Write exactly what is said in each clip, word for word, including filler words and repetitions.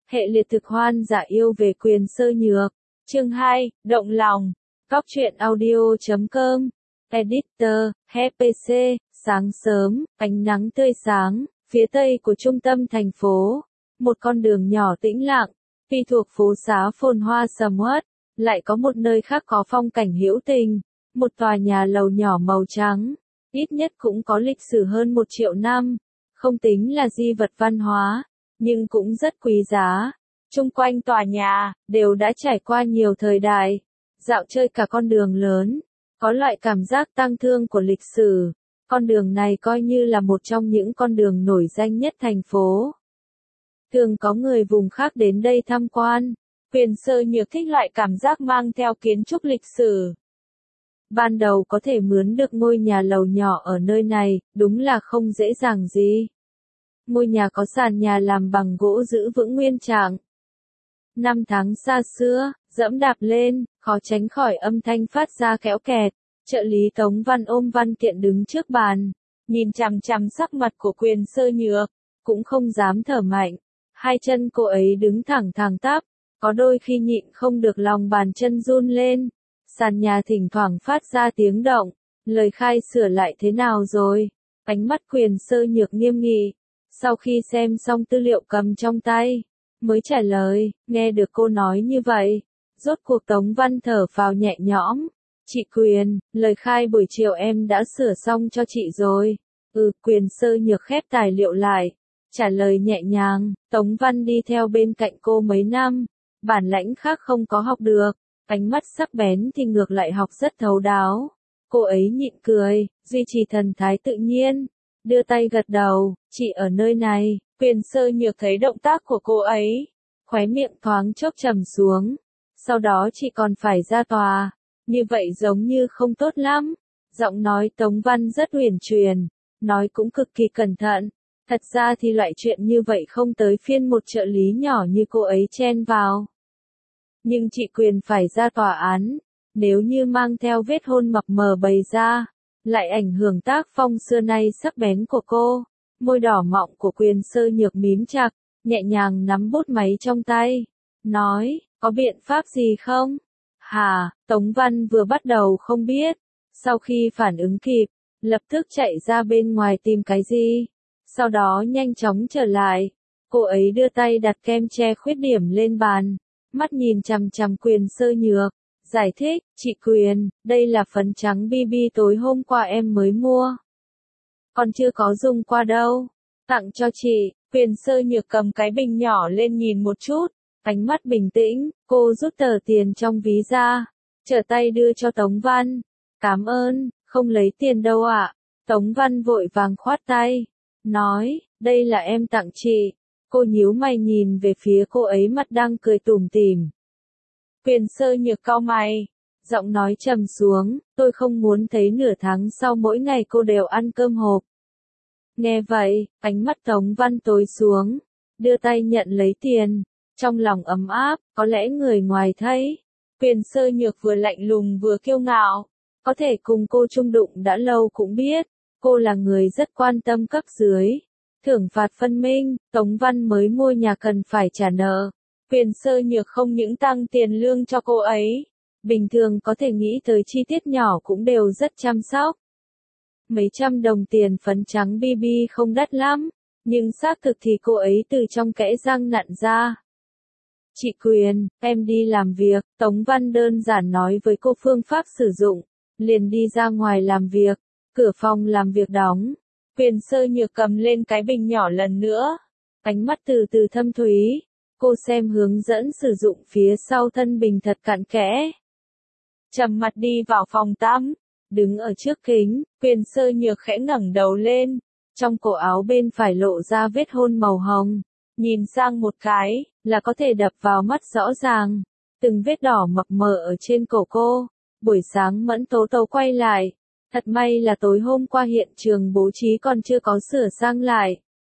Hệ liệt thực hoan giả yêu về Quyền Sơ Nhược. Chương hai, Động lòng. Góc truyện audio chấm com. Editor, He pê xê, sáng sớm, ánh nắng tươi sáng, phía tây của trung tâm thành phố. Một con đường nhỏ tĩnh lặng, tuy thuộc phố xá phồn hoa sầm uất, lại có một nơi khác có phong cảnh hữu tình. Một tòa nhà lầu nhỏ màu trắng, ít nhất cũng có lịch sử hơn một triệu năm. Không tính là di vật văn hóa, nhưng cũng rất quý giá. Chung quanh tòa nhà, đều đã trải qua nhiều thời đại. Dạo chơi cả con đường lớn, có loại cảm giác tang thương của lịch sử. Con đường này coi như là một trong những con đường nổi danh nhất thành phố. Thường có người vùng khác đến đây tham quan. Quyền Sơ Nhược thích loại cảm giác mang theo kiến trúc lịch sử. Ban đầu có thể mướn được ngôi nhà lầu nhỏ ở nơi này, đúng là không dễ dàng gì. Ngôi nhà có sàn nhà làm bằng gỗ giữ vững nguyên trạng. Năm tháng xa xưa, dẫm đạp lên, khó tránh khỏi âm thanh phát ra kéo kẹt. Trợ lý Tống Văn ôm văn kiện đứng trước bàn, nhìn chằm chằm sắc mặt của Quyền Sơ Nhược, cũng không dám thở mạnh. Hai chân cô ấy đứng thẳng thẳng tắp, có đôi khi nhịn không được lòng bàn chân run lên. Sàn nhà thỉnh thoảng phát ra tiếng động, lời khai sửa lại thế nào rồi? Ánh mắt Quyền Sơ Nhược nghiêm nghị. Sau khi xem xong tư liệu cầm trong tay, mới trả lời. Nghe được cô nói như vậy, rốt cuộc Tống Văn thở phào nhẹ nhõm. Chị Quyền, lời khai buổi chiều em đã sửa xong cho chị rồi. Ừ, Quyền Sơ Nhược khép tài liệu lại, trả lời nhẹ nhàng. Tống Văn đi theo bên cạnh cô mấy năm, bản lãnh khác không có học được, ánh mắt sắc bén thì ngược lại học rất thấu đáo. Cô ấy nhịn cười, duy trì thần thái tự nhiên, đưa tay gật đầu. Chị ở nơi này. Quyền Sơ Nhược thấy động tác của cô ấy, khóe miệng thoáng chốc trầm xuống. Sau đó chị còn phải ra tòa, như vậy giống như không tốt lắm. Giọng nói Tống Văn rất uyển chuyển, nói cũng cực kỳ cẩn thận. Thật ra thì loại chuyện như vậy không tới phiên một trợ lý nhỏ như cô ấy chen vào. Nhưng chị Quyền phải ra tòa án, nếu như mang theo vết hôn mập mờ bày ra, lại ảnh hưởng tác phong xưa nay sắc bén của cô. Môi đỏ mọng của Quyền Sơ Nhược mím chặt, nhẹ nhàng nắm bút máy trong tay, nói, có biện pháp gì không? Hà, Tống Văn vừa bắt đầu không biết, sau khi phản ứng kịp, lập tức chạy ra bên ngoài tìm cái gì, sau đó nhanh chóng trở lại. Cô ấy đưa tay đặt kem che khuyết điểm lên bàn, mắt nhìn chằm chằm Quyền Sơ Nhược, giải thích, chị Quyền, đây là phấn trắng bê bê tối hôm qua em mới mua. Còn chưa có dùng qua đâu. Tặng cho chị. Quyền Sơ Nhược cầm cái bình nhỏ lên nhìn một chút, ánh mắt bình tĩnh. Cô rút tờ tiền trong ví ra, trở tay đưa cho Tống Văn. Cảm ơn, không lấy tiền đâu ạ. Tống Văn vội vàng khoát tay, nói, đây là em tặng chị. Cô nhíu mày nhìn về phía cô ấy, mặt đang cười tủm tỉm. Quyền Sơ Nhược cau mày, giọng nói trầm xuống, tôi không muốn thấy nửa tháng sau mỗi ngày cô đều ăn cơm hộp. Nghe vậy, ánh mắt Tống Văn tối xuống, đưa tay nhận lấy tiền, trong lòng ấm áp. Có lẽ người ngoài thấy, Quyền Sơ Nhược vừa lạnh lùng vừa kiêu ngạo, có thể cùng cô chung đụng đã lâu cũng biết, cô là người rất quan tâm cấp dưới. Thưởng phạt phân minh, Tống Văn mới mua nhà cần phải trả nợ. Quyền Sơ Nhược không những tăng tiền lương cho cô ấy, bình thường có thể nghĩ tới chi tiết nhỏ cũng đều rất chăm sóc. Mấy trăm đồng tiền phấn trắng bê bê không đắt lắm, nhưng xác thực thì cô ấy từ trong kẽ răng nặn ra. Chị Quyền, em đi làm việc. Tống Văn đơn giản nói với cô phương pháp sử dụng, liền đi ra ngoài làm việc. Cửa phòng làm việc đóng, Quyền Sơ Nhược cầm lên cái bình nhỏ lần nữa, ánh mắt từ từ thâm thúy. Cô xem hướng dẫn sử dụng phía sau thân bình thật cặn kẽ. Trầm mặt đi vào phòng tắm, đứng ở trước kính, Quyền Sơ Nhược khẽ ngẩng đầu lên, trong cổ áo bên phải lộ ra vết hôn màu hồng, nhìn sang một cái, là có thể đập vào mắt rõ ràng, từng vết đỏ mập mờ ở trên cổ cô. Buổi sáng Mẫn Tố Tố quay lại, thật may là tối hôm qua hiện trường bố trí còn chưa có sửa sang lại.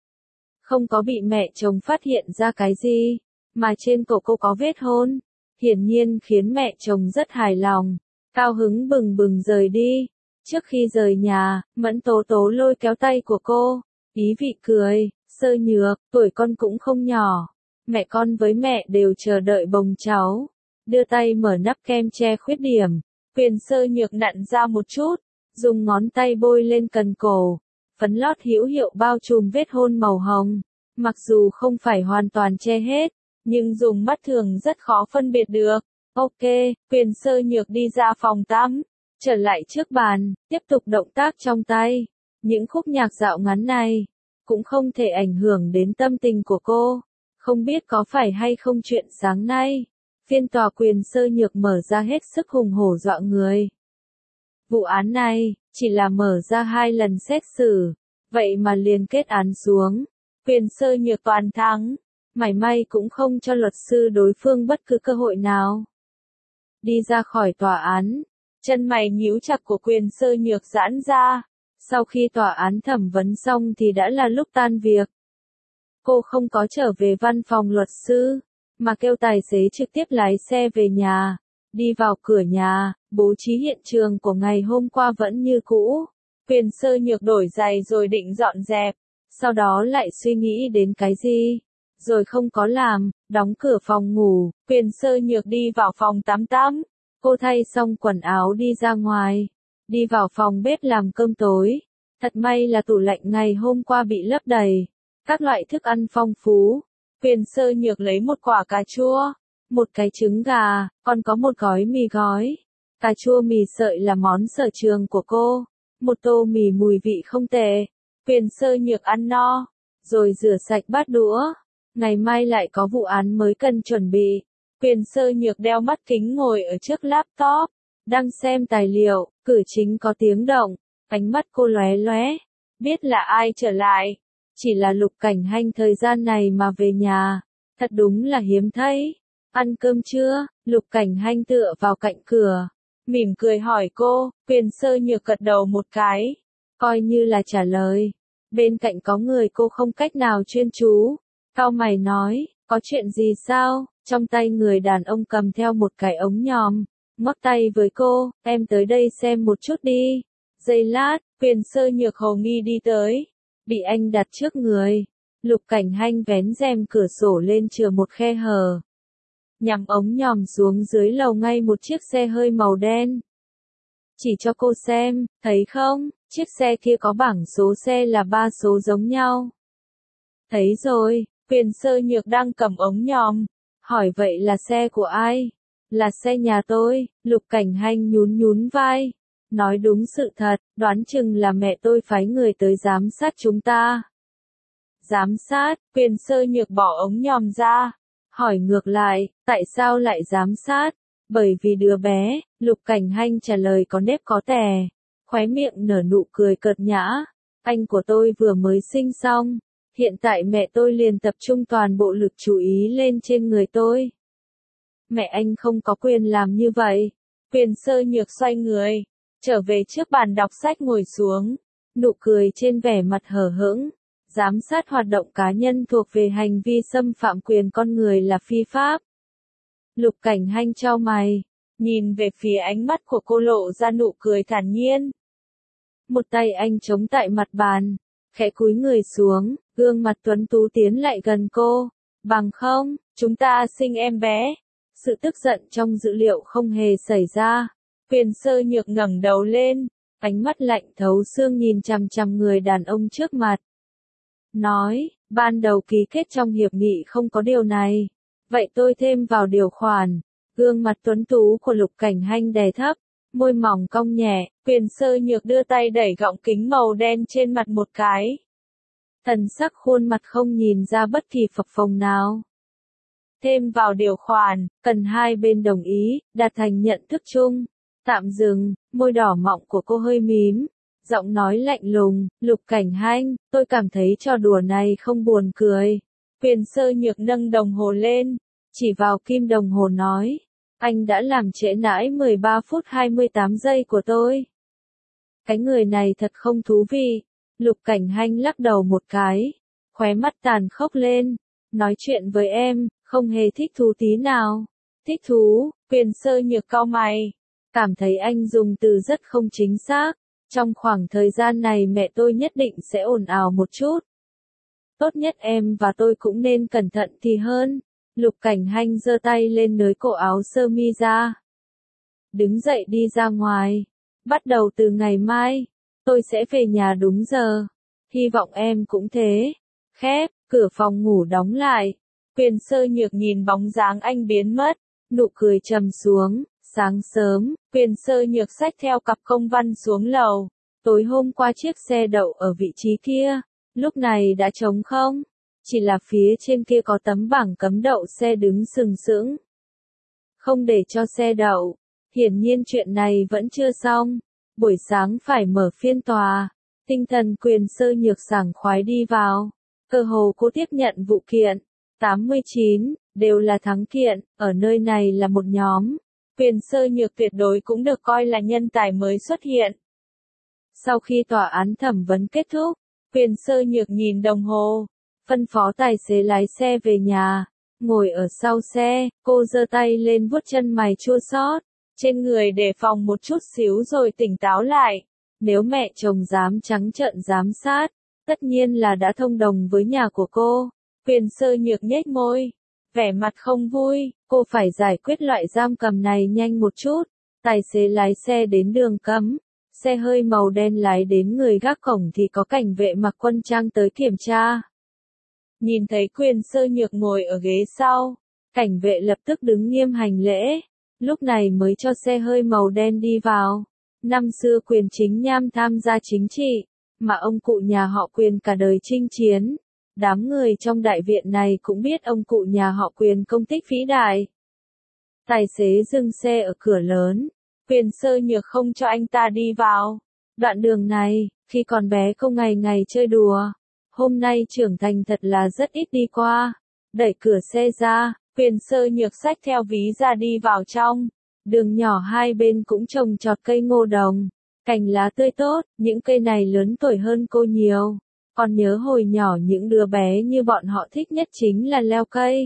Không có bị mẹ chồng phát hiện ra cái gì, mà trên cổ cô có vết hôn, hiển nhiên khiến mẹ chồng rất hài lòng, cao hứng bừng bừng rời đi. Trước khi rời nhà, Mẫn Tố Tố lôi kéo tay của cô, ý vị cười, Sơ Nhược, tuổi con cũng không nhỏ, Mẹ con với mẹ đều chờ đợi bồng cháu. Đưa tay mở nắp kem che khuyết điểm. Quyền Sơ Nhược nặn ra một chút, dùng ngón tay bôi lên cần cổ. Phấn lót hữu hiệu bao trùm vết hôn màu hồng. Mặc dù không phải hoàn toàn che hết, nhưng dùng mắt thường rất khó phân biệt được. Ok, Quyền Sơ Nhược đi ra phòng tắm, trở lại trước bàn, tiếp tục động tác trong tay. Những khúc nhạc dạo ngắn này, cũng không thể ảnh hưởng đến tâm tình của cô. Không biết có phải hay không chuyện sáng nay, phiên tòa Quyền Sơ Nhược mở ra hết sức hùng hổ dọa người. Vụ án này, chỉ là mở ra hai lần xét xử, vậy mà liền kết án xuống. Quyền Sơ Nhược toàn thắng, mảy may cũng không cho luật sư đối phương bất cứ cơ hội nào. Đi ra khỏi tòa án, chân mày nhíu chặt của Quyền Sơ Nhược giãn ra. Sau khi tòa án thẩm vấn xong thì đã là lúc tan việc. Cô không có trở về văn phòng luật sư, mà kêu tài xế trực tiếp lái xe về nhà. Đi vào cửa nhà, bố trí hiện trường của ngày hôm qua vẫn như cũ. Quyền Sơ Nhược đổi giày rồi định dọn dẹp, sau đó lại suy nghĩ đến cái gì, rồi không có làm, đóng cửa phòng ngủ. Quyền Sơ Nhược đi vào phòng tắm tắm, cô thay xong quần áo đi ra ngoài, đi vào phòng bếp làm cơm tối. Thật may là tủ lạnh ngày hôm qua bị lấp đầy, các loại thức ăn phong phú. Quyền Sơ Nhược lấy một quả cà chua, một cái trứng gà, còn có một gói mì gói. Cà chua mì sợi là món sở trường của cô, một tô mì mùi vị không tệ. Quyền Sơ Nhược ăn no, rồi rửa sạch bát đũa. Ngày mai lại có vụ án mới cần chuẩn bị. Quyền Sơ Nhược đeo mắt kính ngồi ở trước laptop, đang xem tài liệu, cửa chính có tiếng động, ánh mắt cô lóe lóe, biết là ai trở lại. Chỉ là Lục Cảnh Hanh thời gian này mà về nhà, thật đúng là hiếm thấy. Ăn cơm chưa? Lục Cảnh Hanh tựa vào cạnh cửa, mỉm cười hỏi cô. Quyền Sơ Nhược gật đầu một cái, coi như là trả lời. Bên cạnh có người cô không cách nào chuyên chú, cau mày nói, có chuyện gì sao? Trong tay người đàn ông cầm theo một cái ống nhòm, ngoắc tay với cô, em tới đây xem một chút đi. Giây lát, Quyền Sơ Nhược hồ nghi đi tới, bị anh đặt trước người. Lục Cảnh Hanh vén rèm cửa sổ lên chừa một khe hở, nhắm ống nhòm xuống dưới lầu ngay một chiếc xe hơi màu đen. Chỉ cho cô xem, thấy không, chiếc xe kia có bảng số xe là ba số giống nhau. Thấy rồi. Quyền Sơ Nhược đang cầm ống nhòm, hỏi vậy là xe của ai? Là xe nhà tôi. Lục Cảnh Hanh nhún nhún vai, nói đúng sự thật, đoán chừng là mẹ tôi phái người tới giám sát chúng ta. Giám sát? Quyền Sơ Nhược bỏ ống nhòm ra, hỏi ngược lại, tại sao lại giám sát? Bởi vì đứa bé. Lục Cảnh Hanh trả lời có nếp có tè, khóe miệng nở nụ cười cợt nhã. Anh của tôi vừa mới sinh xong, hiện tại mẹ tôi liền tập trung toàn bộ lực chú ý lên trên người tôi. Mẹ anh không có quyền làm như vậy. Quyền Sơ Nhược xoay người, trở về trước bàn đọc sách ngồi xuống, nụ cười trên vẻ mặt hờ hững. Giám sát hoạt động cá nhân thuộc về hành vi xâm phạm quyền con người là phi pháp. Lục Cảnh Hanh chau mày, nhìn về phía ánh mắt của cô lộ ra nụ cười thản nhiên. Một tay anh chống tại mặt bàn, khẽ cúi người xuống, gương mặt tuấn tú tiến lại gần cô. Bằng không, chúng ta sinh em bé. Sự tức giận trong dữ liệu không hề xảy ra. Quyền Sơ Nhược ngẩng đầu lên, ánh mắt lạnh thấu xương nhìn chằm chằm người đàn ông trước mặt. Nói, ban đầu ký kết trong hiệp nghị không có điều này. Vậy tôi thêm vào điều khoản. Gương mặt tuấn tú của Lục Cảnh Hanh đè thấp, môi mỏng cong nhẹ. Quyền Sơ Nhược đưa tay đẩy gọng kính màu đen trên mặt một cái. Thần sắc khuôn mặt không nhìn ra bất kỳ phập phồng nào. Thêm vào điều khoản, cần hai bên đồng ý, đạt thành nhận thức chung. Tạm dừng, môi đỏ mọng của cô hơi mím, giọng nói lạnh lùng. Lục Cảnh Hanh, tôi cảm thấy trò đùa này không buồn cười. Quyền Sơ Nhược nâng đồng hồ lên, chỉ vào kim đồng hồ nói, anh đã làm trễ nải mười ba phút hai mươi tám giây của tôi. Cái người này thật không thú vị. Lục Cảnh Hanh lắc đầu một cái, khóe mắt tàn khốc lên, nói chuyện với em, không hề thích thú tí nào. Thích thú? Quyền Sơ Nhược cau mày, cảm thấy anh dùng từ rất không chính xác. Trong khoảng thời gian này mẹ tôi nhất định sẽ ồn ào một chút. Tốt nhất em và tôi cũng nên cẩn thận thì hơn. Lục Cảnh Hanh giơ tay lên nới cổ áo sơ mi ra. Đứng dậy đi ra ngoài. Bắt đầu từ ngày mai, tôi sẽ về nhà đúng giờ. Hy vọng em cũng thế. Khép, cửa phòng ngủ đóng lại. Quyền Sơ Nhược nhìn bóng dáng anh biến mất, nụ cười trầm xuống. Sáng sớm, Quyền Sơ Nhược xách theo cặp công văn xuống lầu. Tối hôm qua chiếc xe đậu ở vị trí kia, lúc này đã trống không. Chỉ là phía trên kia có tấm bảng cấm đậu xe đứng sừng sững. Không để cho xe đậu. Hiển nhiên chuyện này vẫn chưa xong. Buổi sáng phải mở phiên tòa. Tinh thần Quyền Sơ Nhược sảng khoái đi vào. Cơ hồ cô tiếp nhận vụ kiện. tám mươi chín, đều là thắng kiện, ở nơi này là một nhóm. Quyền Sơ Nhược tuyệt đối cũng được coi là nhân tài mới xuất hiện. Sau khi tòa án thẩm vấn kết thúc, Quyền Sơ Nhược nhìn đồng hồ, phân phó tài xế lái xe về nhà. Ngồi ở sau xe, cô giơ tay lên vuốt chân mày chua xót, trên người đề phòng một chút xíu rồi tỉnh táo lại. Nếu mẹ chồng dám trắng trợn giám sát, tất nhiên là đã thông đồng với nhà của cô. Quyền Sơ Nhược nhếch môi, vẻ mặt không vui, cô phải giải quyết loại giam cầm này nhanh một chút. Tài xế lái xe đến đường cấm, xe hơi màu đen lái đến người gác cổng thì có cảnh vệ mặc quân trang tới kiểm tra. Nhìn thấy Quyền Sơ Nhược ngồi ở ghế sau, cảnh vệ lập tức đứng nghiêm hành lễ, lúc này mới cho xe hơi màu đen đi vào. Năm xưa Quyền Chính Nham tham gia chính trị, mà ông cụ nhà họ Quyền cả đời chinh chiến. Đám người trong đại viện này cũng biết ông cụ nhà họ Quyền công tích vĩ đại. Tài xế dừng xe ở cửa lớn, Quyền Sơ Nhược không cho anh ta đi vào. Đoạn đường này, khi còn bé cô ngày ngày chơi đùa, hôm nay trưởng thành thật là rất ít đi qua. Đẩy cửa xe ra, Quyền Sơ Nhược xách theo ví ra đi vào trong. Đường nhỏ hai bên cũng trồng trọt cây ngô đồng, cành lá tươi tốt, những cây này lớn tuổi hơn cô nhiều. Còn nhớ hồi nhỏ những đứa bé như bọn họ thích nhất chính là leo cây.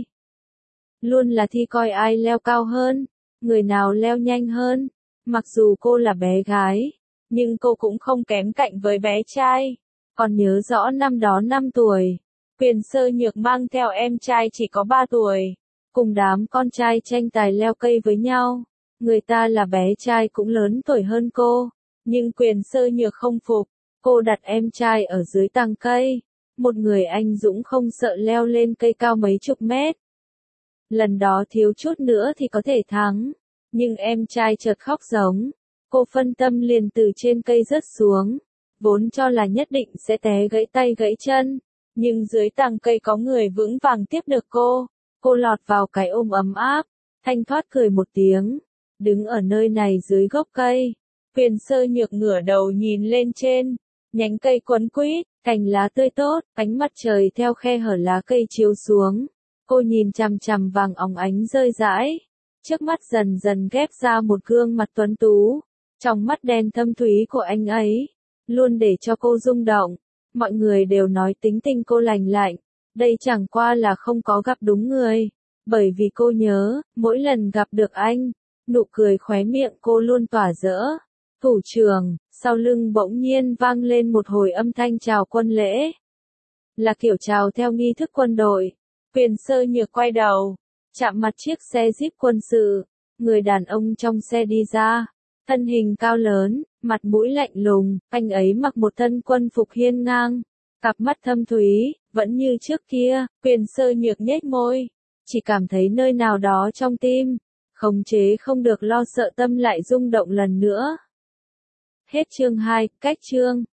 Luôn là thi coi ai leo cao hơn, người nào leo nhanh hơn. Mặc dù cô là bé gái, nhưng cô cũng không kém cạnh với bé trai. Còn nhớ rõ năm đó năm tuổi, Quyền Sơ Nhược mang theo em trai chỉ có ba tuổi, cùng đám con trai tranh tài leo cây với nhau. Người ta là bé trai cũng lớn tuổi hơn cô, nhưng Quyền Sơ Nhược không phục. Cô đặt em trai ở dưới tàng cây, một người anh dũng không sợ leo lên cây cao mấy chục mét. Lần đó thiếu chút nữa thì có thể thắng, nhưng em trai chợt khóc giống. Cô phân tâm liền từ trên cây rớt xuống, vốn cho là nhất định sẽ té gãy tay gãy chân, nhưng dưới tàng cây có người vững vàng tiếp được cô. Cô lọt vào cái ôm ấm áp, thanh thoát cười một tiếng, đứng ở nơi này dưới gốc cây. Quyền Sơ Nhược ngửa đầu nhìn lên trên, nhánh cây quấn quýt, cành lá tươi tốt, ánh mặt trời theo khe hở lá cây chiếu xuống. Cô nhìn chằm chằm vàng óng ánh rơi rãi, trước mắt dần dần ghép ra một gương mặt tuấn tú. Trong mắt đen thâm thúy của anh ấy, luôn để cho cô rung động. Mọi người đều nói tính tình cô lành lạnh, đây chẳng qua là không có gặp đúng người. Bởi vì cô nhớ, mỗi lần gặp được anh, nụ cười khóe miệng cô luôn tỏa rỡ. Thủ trưởng, sau lưng bỗng nhiên vang lên một hồi âm thanh chào quân lễ. Là kiểu chào theo nghi thức quân đội. Quyền Sơ Nhược quay đầu, chạm mặt chiếc xe Jeep quân sự. Người đàn ông trong xe đi ra, thân hình cao lớn, mặt mũi lạnh lùng, anh ấy mặc một thân quân phục hiên ngang, cặp mắt thâm thúy, vẫn như trước kia. Quyền Sơ Nhược nhếch môi, chỉ cảm thấy nơi nào đó trong tim, khống chế không được lo sợ tâm lại rung động lần nữa. Hết chương hai, cách chương.